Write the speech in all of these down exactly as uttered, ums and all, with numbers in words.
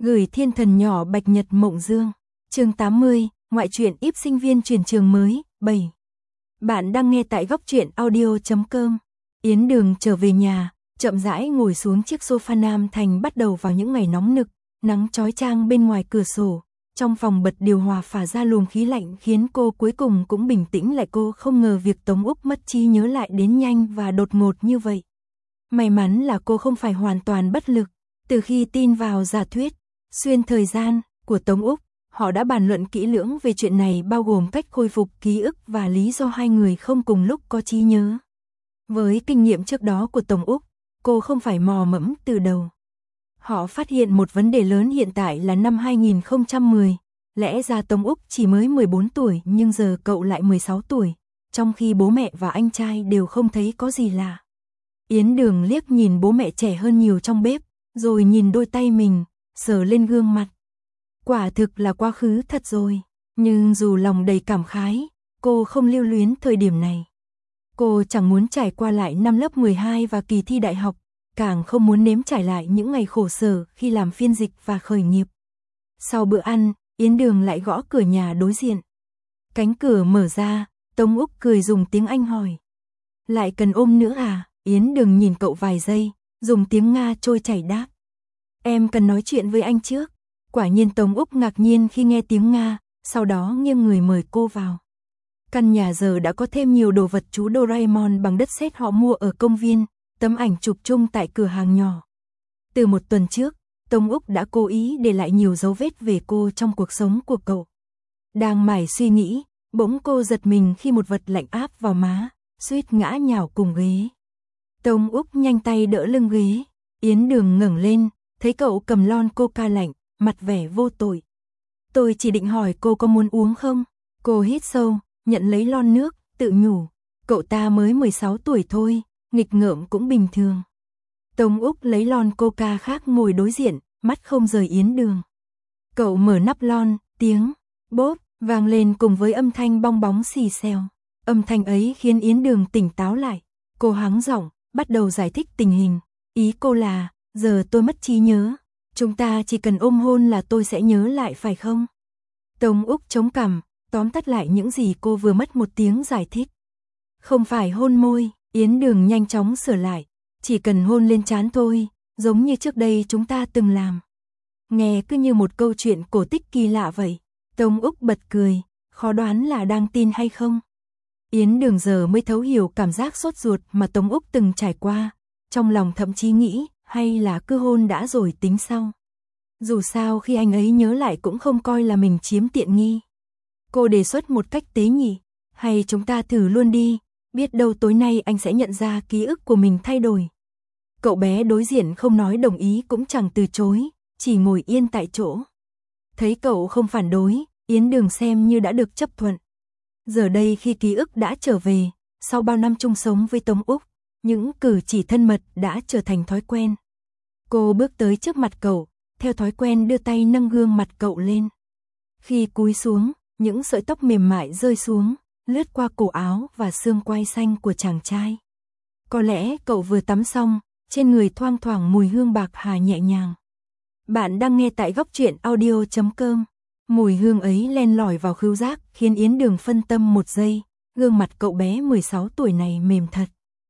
Gửi thiên thần nhỏ Bạch Nhật Mộng Dương. Chương tám mươi, ngoại truyện íp sinh viên chuyển trường mới, bảy. Bạn đang nghe tại góc truyện audio chấm com. Yến Đường trở về nhà, chậm rãi ngồi xuống chiếc sofa nam thành bắt đầu vào những ngày nóng nực, nắng chói chang bên ngoài cửa sổ. Trong phòng bật điều hòa phả ra luồng khí lạnh khiến cô cuối cùng cũng bình tĩnh lại. Cô không ngờ việc Tống Úc mất trí nhớ lại đến nhanh và đột ngột như vậy. May mắn là cô không phải hoàn toàn bất lực. Từ khi tin vào giả thuyết xuyên thời gian của Tống Úc, họ đã bàn luận kỹ lưỡng về chuyện này, bao gồm cách khôi phục ký ức và lý do hai người không cùng lúc có trí nhớ. Với kinh nghiệm trước đó của Tống Úc, cô không phải mò mẫm từ đầu. Họ phát hiện một vấn đề lớn hiện tại là năm hai nghìn không trăm mười, lẽ ra Tống Úc chỉ mới mười bốn tuổi nhưng giờ cậu lại mười sáu tuổi, trong khi bố mẹ và anh trai đều không thấy có gì lạ. Yến Đường liếc nhìn bố mẹ trẻ hơn nhiều trong bếp, rồi nhìn đôi tay mình, sờ lên gương mặt. Quả thực là quá khứ thật rồi, nhưng dù lòng đầy cảm khái, cô không lưu luyến thời điểm này. Cô chẳng muốn trải qua lại năm lớp mười hai và kỳ thi đại học, càng không muốn nếm trải lại những ngày khổ sở khi làm phiên dịch và khởi nghiệp. Sau bữa ăn, Yến Đường lại gõ cửa nhà đối diện. Cánh cửa mở ra, Tống Úc cười dùng tiếng Anh hỏi. Lại cần ôm nữa à? Yến Đường nhìn cậu vài giây, dùng tiếng Nga trôi chảy đáp. Em cần nói chuyện với anh trước. Quả nhiên Tống Úc ngạc nhiên khi nghe tiếng Nga, sau đó nghiêng người mời cô vào. Căn nhà giờ đã có thêm nhiều đồ vật chú Doraemon bằng đất sét họ mua ở công viên, tấm ảnh chụp chung tại cửa hàng nhỏ. Từ một tuần trước, Tống Úc đã cố ý để lại nhiều dấu vết về cô trong cuộc sống của cậu. Đang mải suy nghĩ, bỗng cô giật mình khi một vật lạnh áp vào má, suýt ngã nhào cùng ghế. Tống Úc nhanh tay đỡ lưng ghế, Yến Đường ngẩng lên, thấy cậu cầm lon coca lạnh, mặt vẻ vô tội. Tôi chỉ định hỏi cô có muốn uống không? Cô hít sâu, nhận lấy lon nước, tự nhủ. Cậu ta mới mười sáu tuổi thôi, nghịch ngợm cũng bình thường. Tống Úc lấy lon coca khác ngồi đối diện, mắt không rời Yến Đường. Cậu mở nắp lon, tiếng bốp vang lên cùng với âm thanh bong bóng xì xèo. Âm thanh ấy khiến Yến Đường tỉnh táo lại. Cô hắng giọng, bắt đầu giải thích tình hình. Ý cô là, giờ tôi mất trí nhớ. Chúng ta chỉ cần ôm hôn là tôi sẽ nhớ lại phải không? Tống Úc chống cằm, tóm tắt lại những gì cô vừa mất một tiếng giải thích. Không phải hôn môi, Yến Đường nhanh chóng sửa lại. Chỉ cần hôn lên trán thôi, giống như trước đây chúng ta từng làm. Nghe cứ như một câu chuyện cổ tích kỳ lạ vậy. Tống Úc bật cười, khó đoán là đang tin hay không. Yến Đường giờ mới thấu hiểu cảm giác sốt ruột mà Tống Úc từng trải qua. Trong lòng thậm chí nghĩ, hay là cứ hôn đã rồi tính sau. Dù sao khi anh ấy nhớ lại cũng không coi là mình chiếm tiện nghi. Cô đề xuất một cách tế nhị, hay chúng ta thử luôn đi, biết đâu tối nay anh sẽ nhận ra ký ức của mình thay đổi. Cậu bé đối diện không nói đồng ý cũng chẳng từ chối, chỉ ngồi yên tại chỗ. Thấy cậu không phản đối, Yến Đường xem như đã được chấp thuận. Giờ đây khi ký ức đã trở về, sau bao năm chung sống với Tống Úc, những cử chỉ thân mật đã trở thành thói quen. Cô bước tới trước mặt cậu, theo thói quen đưa tay nâng gương mặt cậu lên. Khi cúi xuống, những sợi tóc mềm mại rơi xuống, lướt qua cổ áo và xương quai xanh của chàng trai. Có lẽ cậu vừa tắm xong, trên người thoang thoảng mùi hương bạc hà nhẹ nhàng. Bạn đang nghe tại góc truyện audio chấm com. Mùi hương ấy len lỏi vào khứu giác khiến Yến Đường phân tâm một giây. Gương mặt cậu bé mười sáu tuổi này mềm thật.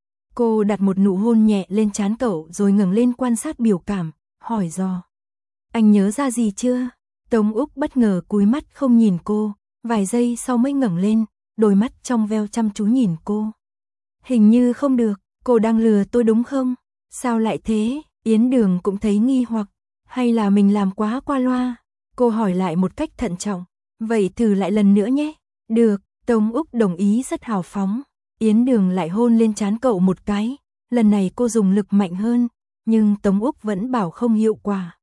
Cô đặt một nụ hôn nhẹ lên trán cậu rồi ngẩng lên quan sát biểu cảm, hỏi dò. Anh nhớ ra gì chưa? Tống Úc bất ngờ cúi mắt không nhìn cô, vài giây sau mới ngẩng lên, đôi mắt trong veo chăm chú nhìn cô. Hình như không được, cô đang lừa tôi đúng không? Sao lại thế? Yến Đường cũng thấy nghi hoặc, hay là mình làm quá qua loa? Cô hỏi lại một cách thận trọng, vậy thử lại lần nữa nhé. Được, Tống Úc đồng ý rất hào phóng. Yến Đường lại hôn lên trán cậu một cái, lần này cô dùng lực mạnh hơn, nhưng Tống Úc vẫn bảo không hiệu quả.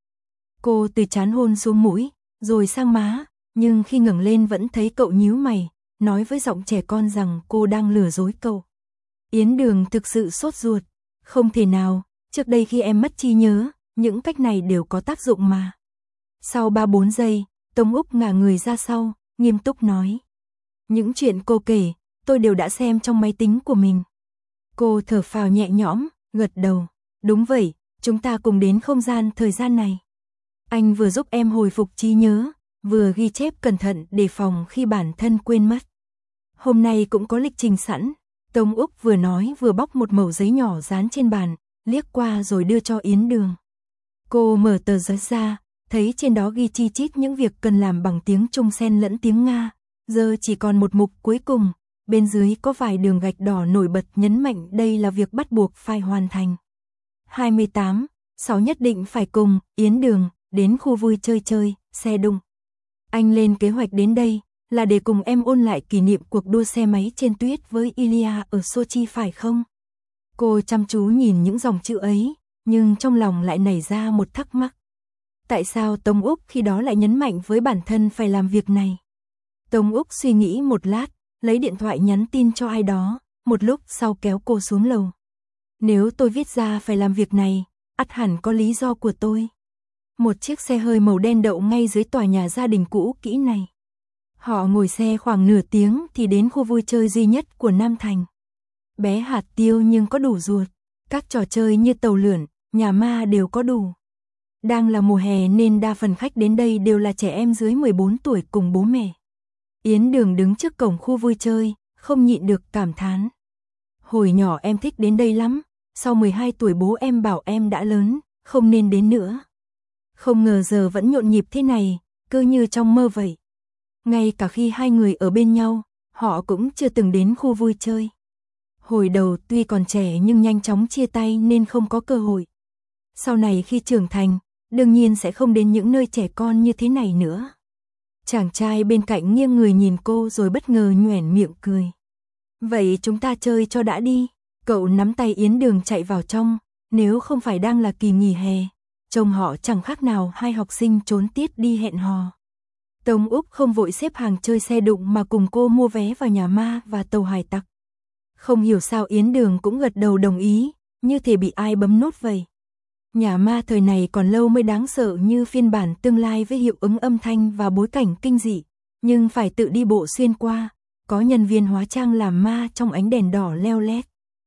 Cô từ trán hôn xuống mũi, rồi sang má, nhưng khi ngẩng lên vẫn thấy cậu nhíu mày, nói với giọng trẻ con rằng cô đang lừa dối cậu. Yến Đường thực sự sốt ruột, không thể nào, trước đây khi em mất trí nhớ, những cách này đều có tác dụng mà. Sau ba bốn giây, Tống Úc ngả người ra sau, nghiêm túc nói. Những chuyện cô kể, tôi đều đã xem trong máy tính của mình. Cô thở phào nhẹ nhõm, gật đầu. Đúng vậy, chúng ta cùng đến không gian thời gian này. Anh vừa giúp em hồi phục trí nhớ, vừa ghi chép cẩn thận đề phòng khi bản thân quên mất. Hôm nay cũng có lịch trình sẵn. Tống Úc vừa nói vừa bóc một mẩu giấy nhỏ dán trên bàn, liếc qua rồi đưa cho Yến Đường. Cô mở tờ giấy ra, thấy trên đó ghi chi chít những việc cần làm bằng tiếng Trung xen lẫn tiếng Nga. Giờ chỉ còn một mục cuối cùng, bên dưới có vài đường gạch đỏ nổi bật nhấn mạnh đây là việc bắt buộc phải hoàn thành. hai mươi tám, sáu nhất định phải cùng Yến Đường đến khu vui chơi chơi, xe đụng. Anh lên kế hoạch đến đây là để cùng em ôn lại kỷ niệm cuộc đua xe máy trên tuyết với Ilya ở Sochi phải không? Cô chăm chú nhìn những dòng chữ ấy, nhưng trong lòng lại nảy ra một thắc mắc. Tại sao Tống Úc khi đó lại nhấn mạnh với bản thân phải làm việc này? Tống Úc suy nghĩ một lát, lấy điện thoại nhắn tin cho ai đó, một lúc sau kéo cô xuống lầu. Nếu tôi viết ra phải làm việc này, ắt hẳn có lý do của tôi. Một chiếc xe hơi màu đen đậu ngay dưới tòa nhà gia đình cũ kỹ này. Họ ngồi xe khoảng nửa tiếng thì đến khu vui chơi duy nhất của Nam Thành. Bé hạt tiêu nhưng có đủ ruột. Các trò chơi như tàu lượn, nhà ma đều có đủ. Đang là mùa hè nên đa phần khách đến đây đều là trẻ em dưới mười bốn tuổi cùng bố mẹ. Yến Đường đứng trước cổng khu vui chơi, không nhịn được cảm thán. Hồi nhỏ em thích đến đây lắm, sau mười hai tuổi bố em bảo em đã lớn, không nên đến nữa. Không ngờ giờ vẫn nhộn nhịp thế này, cứ như trong mơ vậy. Ngay cả khi hai người ở bên nhau, họ cũng chưa từng đến khu vui chơi. Hồi đầu tuy còn trẻ nhưng nhanh chóng chia tay nên không có cơ hội. Sau này khi trưởng thành, đương nhiên sẽ không đến những nơi trẻ con như thế này nữa. Chàng trai bên cạnh nghiêng người nhìn cô rồi bất ngờ nhoẻn miệng cười. Vậy chúng ta chơi cho đã đi. Cậu nắm tay Yến Đường chạy vào trong, nếu không phải đang là kỳ nghỉ hè, trông họ chẳng khác nào hai học sinh trốn tiết đi hẹn hò. Tống Úc không vội xếp hàng chơi xe đụng mà cùng cô mua vé vào nhà ma và tàu hải tặc. Không hiểu sao Yến Đường cũng gật đầu đồng ý, như thể bị ai bấm nốt vậy. Nhà ma thời này còn lâu mới đáng sợ như phiên bản tương lai với hiệu ứng âm thanh và bối cảnh kinh dị, nhưng phải tự đi bộ xuyên qua, có nhân viên hóa trang làm ma trong ánh đèn đỏ leo lét.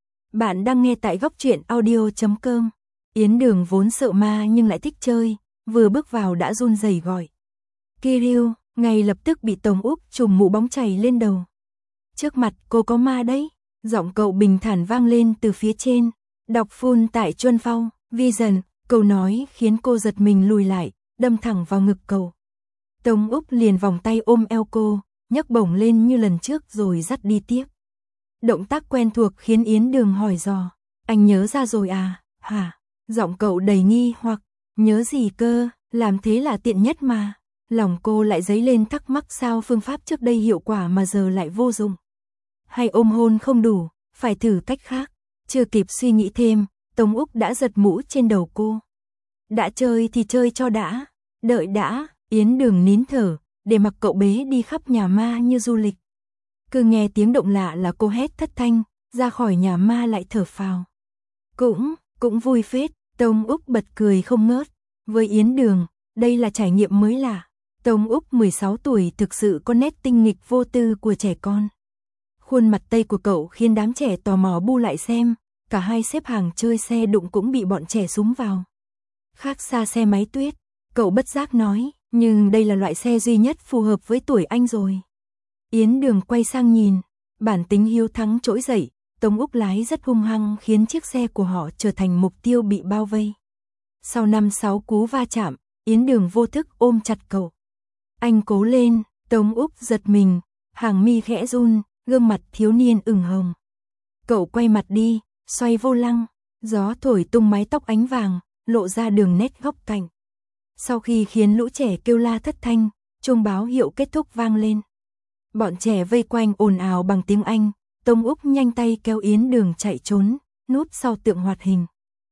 Bạn đang nghe tại góc truyện audio chấm com. Yến Đường vốn sợ ma nhưng lại thích chơi, vừa bước vào đã run rẩy gọi. Kirill, ngay lập tức bị Tống Úc trùm mũ bóng chày lên đầu. Trước mặt cô có ma đấy, giọng cậu bình thản vang lên từ phía trên. Đọc full tại Chuân Phong, Vision, câu nói khiến cô giật mình lùi lại, đâm thẳng vào ngực cậu. Tống Úc liền vòng tay ôm eo cô, nhấc bổng lên như lần trước rồi dắt đi tiếp. Động tác quen thuộc khiến Yến Đường hỏi dò. Anh nhớ ra rồi à, hả? Giọng cậu đầy nghi hoặc, nhớ gì cơ, làm thế là tiện nhất mà. Lòng cô lại dấy lên thắc mắc sao phương pháp trước đây hiệu quả mà giờ lại vô dụng. Hay ôm hôn không đủ, phải thử cách khác. Chưa kịp suy nghĩ thêm, Tống Úc đã giật mũ trên đầu cô. Đã chơi thì chơi cho đã, đợi đã, Yến Đường nín thở, để mặc cậu bế đi khắp nhà ma như du lịch. Cứ nghe tiếng động lạ là cô hét thất thanh, ra khỏi nhà ma lại thở phào. Cũng, cũng vui phết, Tống Úc bật cười không ngớt. Với Yến Đường, đây là trải nghiệm mới lạ. Tống Úc mười sáu tuổi thực sự có nét tinh nghịch vô tư của trẻ con. Khuôn mặt tây của cậu khiến đám trẻ tò mò bu lại xem, cả hai xếp hàng chơi xe đụng cũng bị bọn trẻ súng vào. Khác xa xe máy tuyết, cậu bất giác nói, nhưng đây là loại xe duy nhất phù hợp với tuổi anh rồi. Yến Đường quay sang nhìn, bản tính hiếu thắng trỗi dậy, Tống Úc lái rất hung hăng khiến chiếc xe của họ trở thành mục tiêu bị bao vây. Sau năm sáu cú va chạm, Yến Đường vô thức ôm chặt cậu. Anh cố lên, Tống Úc giật mình, hàng mi khẽ run, gương mặt thiếu niên ửng hồng. Cậu quay mặt đi, xoay vô lăng, gió thổi tung mái tóc ánh vàng, lộ ra đường nét góc cạnh. Sau khi khiến lũ trẻ kêu la thất thanh, chuông báo hiệu kết thúc vang lên. Bọn trẻ vây quanh ồn ào bằng tiếng Anh, Tống Úc nhanh tay kéo Yến Đường chạy trốn, núp sau tượng hoạt hình.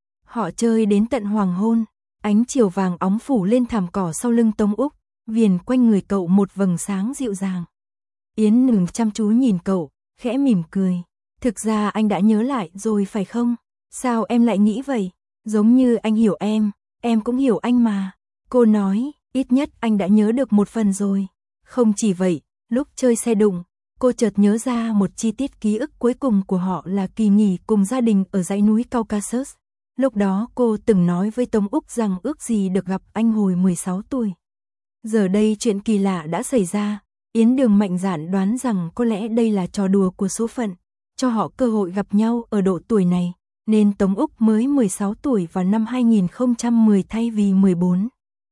Họ chơi đến tận hoàng hôn, ánh chiều vàng óng phủ lên thảm cỏ sau lưng Tống Úc, viền quanh người cậu một vầng sáng dịu dàng. Yến Đường chăm chú nhìn cậu, khẽ mỉm cười. Thực ra anh đã nhớ lại rồi phải không? Sao em lại nghĩ vậy? Giống như anh hiểu em, em cũng hiểu anh mà. Cô nói, ít nhất anh đã nhớ được một phần rồi. Không chỉ vậy, lúc chơi xe đụng, cô chợt nhớ ra một chi tiết ký ức cuối cùng của họ là kỳ nghỉ cùng gia đình ở dãy núi Caucasus. Lúc đó cô từng nói với Tống Úc rằng ước gì được gặp anh hồi mười sáu tuổi. Giờ đây chuyện kỳ lạ đã xảy ra, Yến Đường mạnh dạn đoán rằng có lẽ đây là trò đùa của số phận, cho họ cơ hội gặp nhau ở độ tuổi này, nên Tống Úc mới mười sáu tuổi vào năm hai nghìn không trăm mười thay vì mười bốn.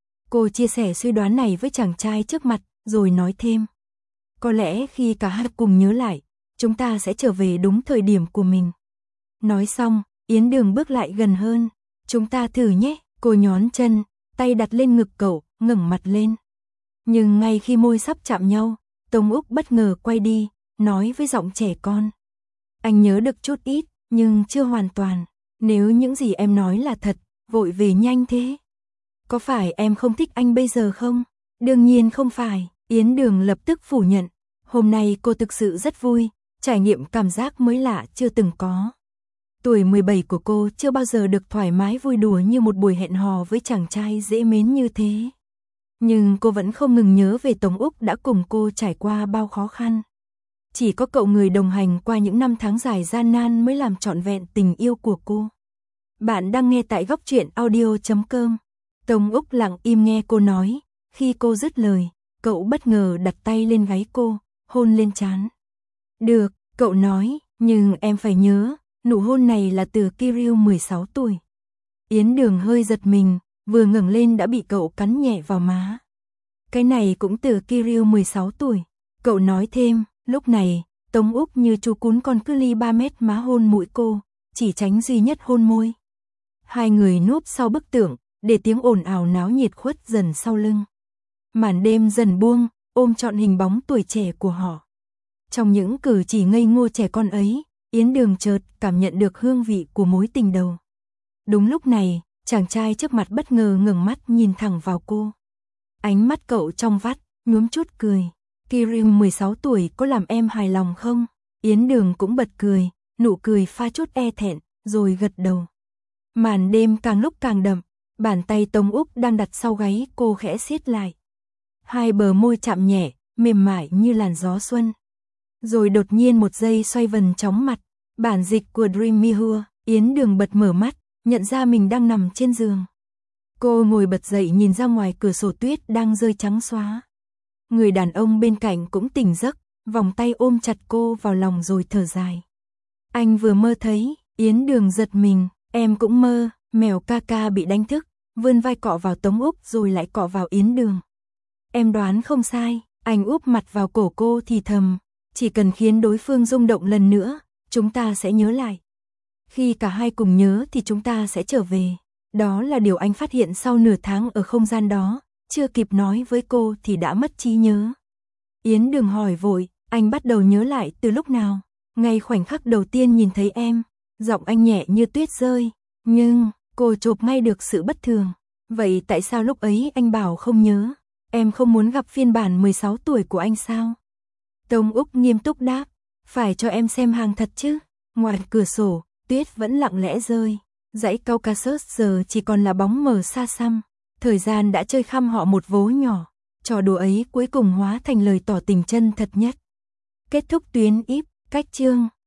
Cô chia sẻ suy đoán này với chàng trai trước mặt, rồi nói thêm. Có lẽ khi cả hai cùng nhớ lại, chúng ta sẽ trở về đúng thời điểm của mình. Nói xong, Yến Đường bước lại gần hơn. Chúng ta thử nhé, cô nhón chân, tay đặt lên ngực cậu, ngẩng mặt lên. Nhưng ngay khi môi sắp chạm nhau, Tống Úc bất ngờ quay đi, nói với giọng trẻ con. Anh nhớ được chút ít, nhưng chưa hoàn toàn. Nếu những gì em nói là thật, vội về nhanh thế. Có phải em không thích anh bây giờ không? Đương nhiên không phải, Yến Đường lập tức phủ nhận. Hôm nay cô thực sự rất vui, trải nghiệm cảm giác mới lạ chưa từng có. Tuổi mười bảy của cô chưa bao giờ được thoải mái vui đùa như một buổi hẹn hò với chàng trai dễ mến như thế. Nhưng cô vẫn không ngừng nhớ về Tống Úc đã cùng cô trải qua bao khó khăn. Chỉ có cậu người đồng hành qua những năm tháng dài gian nan mới làm trọn vẹn tình yêu của cô. Bạn đang nghe tại góc truyện audio chấm com. Tống Úc lặng im nghe cô nói. Khi cô dứt lời, cậu bất ngờ đặt tay lên gáy cô, hôn lên trán. Được, cậu nói, nhưng em phải nhớ, nụ hôn này là từ Kirill mười sáu tuổi. Yến Đường hơi giật mình, vừa ngẩng lên đã bị cậu cắn nhẹ vào má. Cái này cũng từ Kirill mười sáu tuổi. Cậu nói thêm, lúc này, Tống Úc như chú cún con cứ ly ba mét má hôn mũi cô, chỉ tránh duy nhất hôn môi. Hai người núp sau bức tượng, để tiếng ồn ào náo nhiệt khuất dần sau lưng. Màn đêm dần buông, ôm trọn hình bóng tuổi trẻ của họ. Trong những cử chỉ ngây ngô trẻ con ấy, Yến Đường chợt cảm nhận được hương vị của mối tình đầu. Đúng lúc này, chàng trai trước mặt bất ngờ ngẩng mắt nhìn thẳng vào cô. Ánh mắt cậu trong vắt, nhuốm chút cười. Kirill mười sáu tuổi có làm em hài lòng không? Yến Đường cũng bật cười, nụ cười pha chút e thẹn, rồi gật đầu. Màn đêm càng lúc càng đậm, bàn tay Tống Úc đang đặt sau gáy cô khẽ siết lại. Hai bờ môi chạm nhẹ, mềm mại như làn gió xuân. Rồi đột nhiên một giây xoay vần chóng mặt, bản dịch của Dream Mirror, Yến Đường bật mở mắt, nhận ra mình đang nằm trên giường. Cô ngồi bật dậy nhìn ra ngoài cửa sổ tuyết đang rơi trắng xóa. Người đàn ông bên cạnh cũng tỉnh giấc, vòng tay ôm chặt cô vào lòng rồi thở dài. Anh vừa mơ thấy, Yến Đường giật mình, em cũng mơ, mèo ca ca bị đánh thức, vươn vai cọ vào Tống Úc rồi lại cọ vào Yến Đường. Em đoán không sai, anh úp mặt vào cổ cô thì thầm, chỉ cần khiến đối phương rung động lần nữa, chúng ta sẽ nhớ lại. Khi cả hai cùng nhớ thì chúng ta sẽ trở về. Đó là điều anh phát hiện sau nửa tháng ở không gian đó, chưa kịp nói với cô thì đã mất trí nhớ. Yến Đường hỏi vội, anh bắt đầu nhớ lại từ lúc nào? Ngay khoảnh khắc đầu tiên nhìn thấy em, giọng anh nhẹ như tuyết rơi, nhưng cô chộp ngay được sự bất thường. Vậy tại sao lúc ấy anh bảo không nhớ? Em không muốn gặp phiên bản mười sáu tuổi của anh sao? Tống Úc nghiêm túc đáp, phải cho em xem hàng thật chứ. Ngoài cửa sổ, tuyết vẫn lặng lẽ rơi. Dãy Caucasus giờ chỉ còn là bóng mờ xa xăm. Thời gian đã chơi khăm họ một vố nhỏ. Trò đùa ấy cuối cùng hóa thành lời tỏ tình chân thật nhất. Kết thúc tuyến íp, cách chương.